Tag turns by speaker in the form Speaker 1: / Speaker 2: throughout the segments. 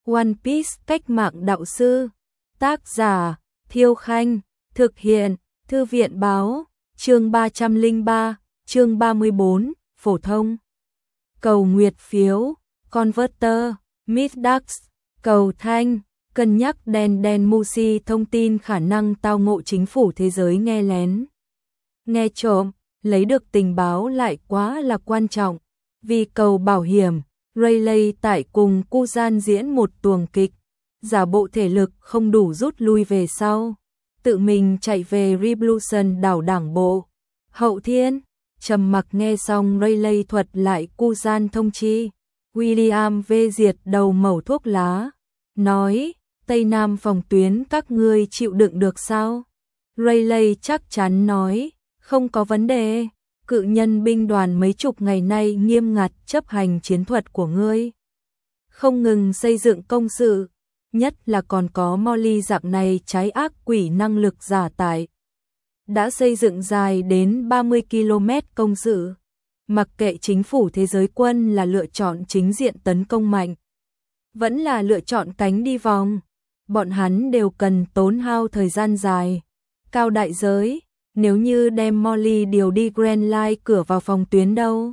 Speaker 1: One Piece cách mạng đạo sư. Tác giả Thiêu Khanh. Thực hiện Thư viện Báo. Chương 303, chương 34, phổ thông. Cầu nguyệt phiếu, Converter, Midax, cầu thanh, cân nhắc đen Musi thông tin khả năng tao ngộ chính phủ thế giới nghe lén. Nghe trộm, lấy được tình báo lại quá là quan trọng. Vì cầu bảo hiểm, Rayleigh tại cùng Kuzan diễn một tuồng kịch, giả bộ thể lực không đủ rút lui về sau, tự mình chạy về Revolution đảo đảng bộ. Hậu Thiên trầm mặc nghe xong Rayleigh thuật lại Kuzan thông chi. William vê diệt đầu mẩu thuốc lá, nói, Tây Nam phòng tuyến các ngươi chịu đựng được sao? Rayleigh chắc chắn nói, không có vấn đề. Cự nhân binh đoàn mấy chục ngày nay nghiêm ngặt chấp hành chiến thuật của ngươi, không ngừng xây dựng công sự, nhất là còn có Molly dạng này trái ác quỷ năng lực giả tải. Đã xây dựng dài đến 30 km công sự. Mặc kệ chính phủ thế giới quân là lựa chọn chính diện tấn công mạnh, vẫn là lựa chọn cánh đi vòng, bọn hắn đều cần tốn hao thời gian dài, cao đại giới. Nếu như đem Molly điều đi Grand Line cửa vào phòng tuyến đâu?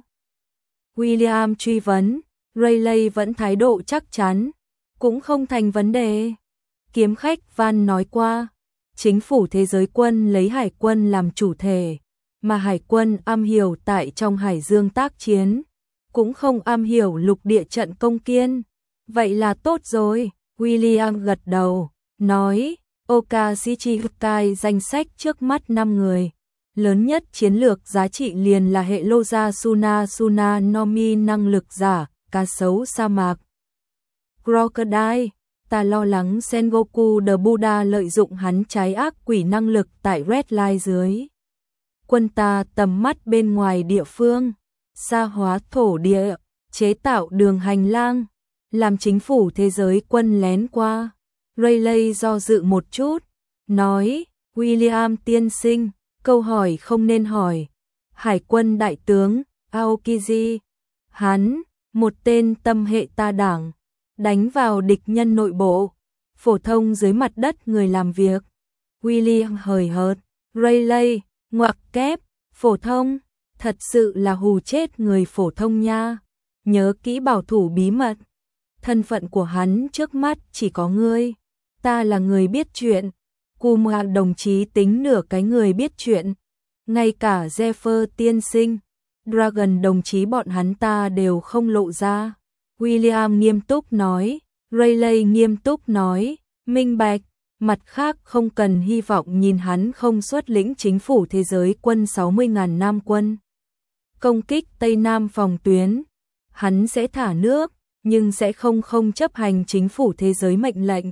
Speaker 1: William truy vấn, Rayleigh vẫn thái độ chắc chắn, cũng không thành vấn đề. Kiếm khách Van nói qua, chính phủ thế giới quân lấy hải quân làm chủ thể, mà hải quân am hiểu tại trong hải dương tác chiến, cũng không am hiểu lục địa trận công kiên. Vậy là tốt rồi, William gật đầu, nói, Oka Shichibukai danh sách trước mắt 5 người. Lớn nhất chiến lược giá trị liền là hệ Loja Suna Nomi năng lực giả, cá sấu sa mạc. Crocodile, ta lo lắng Sengoku the Buddha lợi dụng hắn trái ác quỷ năng lực tại Red Line dưới. Quân ta tầm mắt bên ngoài địa phương, sa hóa thổ địa, chế tạo đường hành lang, làm chính phủ thế giới quân lén qua. Rayleigh do dự một chút, nói, William tiên sinh, câu hỏi không nên hỏi. Hải quân đại tướng, Aokiji, hắn, một tên tâm hệ ta đảng, đánh vào địch nhân nội bộ, phổ thông dưới mặt đất người làm việc. William hời hợt, Rayleigh, ngoặc kép, phổ thông, thật sự là hù chết người phổ thông nha. Nhớ kỹ bảo thủ bí mật. Thân phận của hắn trước mắt chỉ có ngươi. Ta là người biết chuyện. Kuma đồng chí tính nửa cái người biết chuyện. Ngay cả Zephyr tiên sinh, Dragon đồng chí bọn hắn ta đều không lộ ra. William nghiêm túc nói, Rayleigh nghiêm túc nói, minh bạch. Mặt khác không cần hy vọng nhìn hắn không xuất lĩnh chính phủ thế giới quân 60.000 nam quân. Công kích Tây Nam phòng tuyến. Hắn sẽ thả nước, nhưng sẽ không chấp hành chính phủ thế giới mệnh lệnh.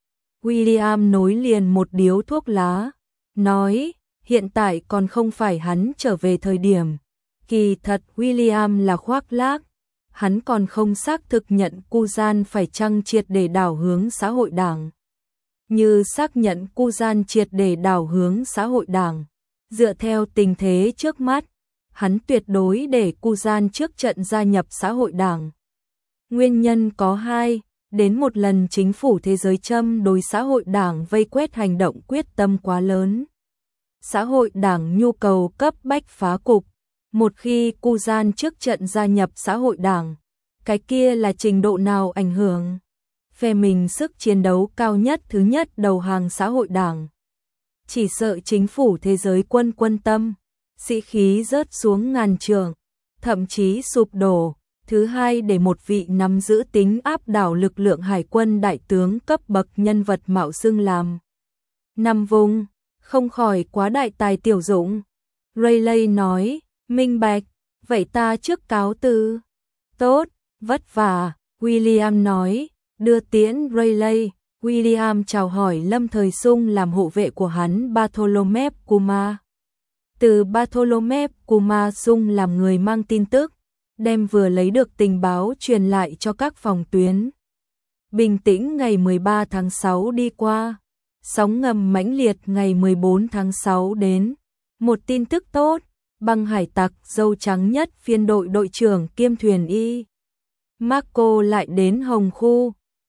Speaker 1: William nối liền một điếu thuốc lá, nói, hiện tại còn không phải hắn trở về thời điểm. Kỳ thật William là khoác lác, hắn còn không xác thực nhận Kuzan phải chăng triệt để đảo hướng xã hội đảng. Như xác nhận Kuzan triệt để đảo hướng xã hội đảng, dựa theo tình thế trước mắt, hắn tuyệt đối để Kuzan trước trận gia nhập xã hội đảng. Nguyên nhân có hai. Đến một lần chính phủ thế giới châm đối xã hội đảng vây quét hành động quyết tâm quá lớn. Xã hội đảng nhu cầu cấp bách phá cục. Một khi Kuzan trước trận gia nhập xã hội đảng, cái kia là trình độ nào ảnh hưởng? Phe mình sức chiến đấu cao nhất thứ nhất đầu hàng xã hội đảng. Chỉ sợ chính phủ thế giới quân tâm, sĩ khí rớt xuống ngàn trượng, thậm chí sụp đổ. Thứ hai để một vị nắm giữ tính áp đảo lực lượng hải quân đại tướng cấp bậc nhân vật mạo xưng làm năm vùng, không khỏi quá đại tài tiểu dụng. Rayleigh nói, minh bạch, vậy ta trước cáo từ. Tốt, vất vả, William nói, đưa tiễn Rayleigh. William chào hỏi Lâm Thời Sung làm hộ vệ của hắn Bartholomew Kuma. Từ Bartholomew Kuma Sung làm người mang tin tức, đem vừa lấy được tình báo truyền lại cho các phòng tuyến. Bình tĩnh ngày 13 tháng 6 đi qua, sóng ngầm mãnh liệt ngày 14 tháng 6 đến. Một tin tức tốt, băng hải tặc dâu trắng nhất phiên đội đội trưởng kiêm thuyền y Marco lại đến Hồng Khu,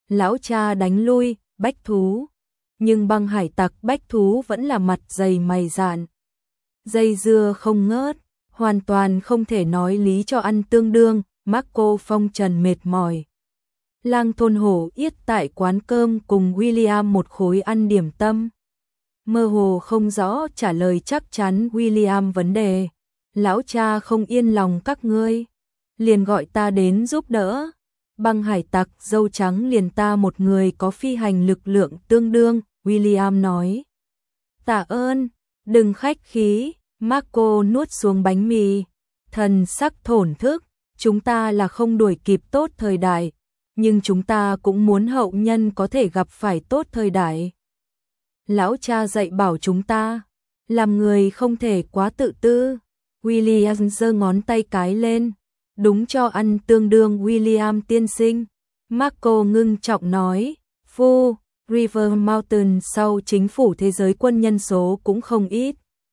Speaker 1: Lão cha đánh lui bách thú, nhưng băng hải tặc bách thú vẫn là mặt dày mày dạn. Dây dưa không ngớt, hoàn toàn không thể nói lý cho ăn tương đương, Marco phong trần mệt mỏi. Lang thôn hổ yết tại quán cơm cùng William một khối ăn điểm tâm. Mơ hồ không rõ trả lời chắc chắn William vấn đề. Lão cha không yên lòng các ngươi, liền gọi ta đến giúp đỡ. Băng hải tặc dâu trắng liền ta một người có phi hành lực lượng tương đương, William nói. Tạ ơn, đừng khách khí, Marco nuốt xuống bánh mì, thần sắc thổn thức, chúng ta là không đuổi kịp tốt thời đại, nhưng chúng ta cũng muốn hậu nhân có thể gặp phải tốt thời đại. Lão cha dạy bảo chúng ta, làm người không thể quá tự tư. William giơ ngón tay cái lên, đúng cho ăn tương đương William tiên sinh. Marco ngưng trọng nói, Phu, River Mountain sau chính phủ thế giới quân nhân số cũng không ít.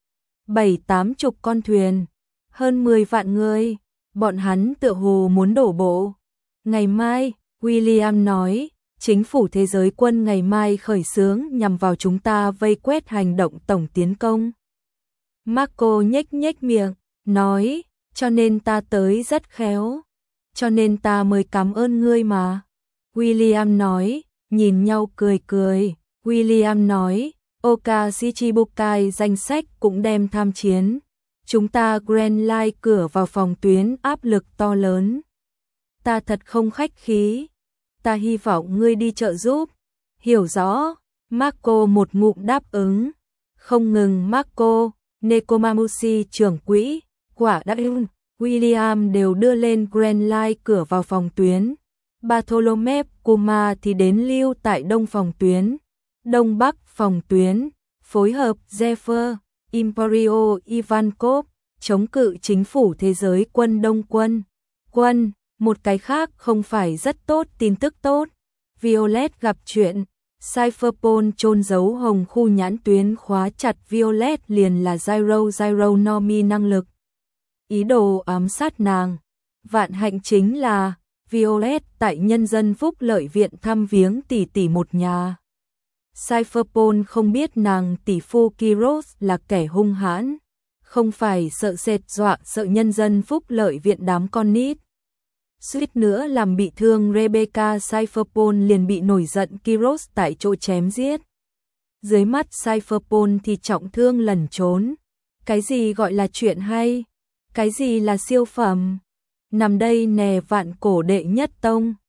Speaker 1: 7-80 con thuyền, hơn 10 vạn người, bọn hắn tựa hồ muốn đổ bộ. Ngày mai, William nói, chính phủ thế giới quân ngày mai khởi xướng nhằm vào chúng ta vây quét hành động tổng tiến công. Marco nhếch nhếch miệng, nói, cho nên ta tới rất khéo, cho nên ta mới cảm ơn ngươi mà. William nói, nhìn nhau cười cười, William nói, Oka Shichibukai danh sách cũng đem tham chiến. Chúng ta Grand Line cửa vào phòng tuyến áp lực to lớn. Ta thật không khách khí. Ta hy vọng ngươi đi trợ giúp. Hiểu rõ. Marco một ngụm đáp ứng. Không ngừng Marco, Nekomamushi trưởng quỹ, quả đáp ứng. William đều đưa lên Grand Line cửa vào phòng tuyến. Bartholomew Kuma thì đến lưu tại đông phòng tuyến. Đông Bắc phòng tuyến, phối hợp Zephyr, Imperio Ivankov, chống cự chính phủ thế giới quân Đông quân. Một cái khác không phải rất tốt tin tức tốt. Violet gặp chuyện, Cypherpol chôn giấu hồng khu nhãn tuyến khóa chặt Violet liền là Gyro Nomi năng lực. Ý đồ ám sát nàng. Vạn hạnh chính là Violet tại nhân dân phúc lợi viện thăm viếng tỷ tỷ một nhà. Cypherpol không biết nàng tỷ phu Kiros là kẻ hung hãn, không phải sợ sệt dọa sợ nhân dân phúc lợi viện đám con nít. Suýt nữa làm bị thương Rebecca, Cypherpol liền bị nổi giận Kiros tại chỗ chém giết. Dưới mắt Cypherpol thì trọng thương lẩn trốn. Cái gì gọi là chuyện hay? Cái gì là siêu phẩm? Nằm đây nè vạn cổ đệ nhất tông.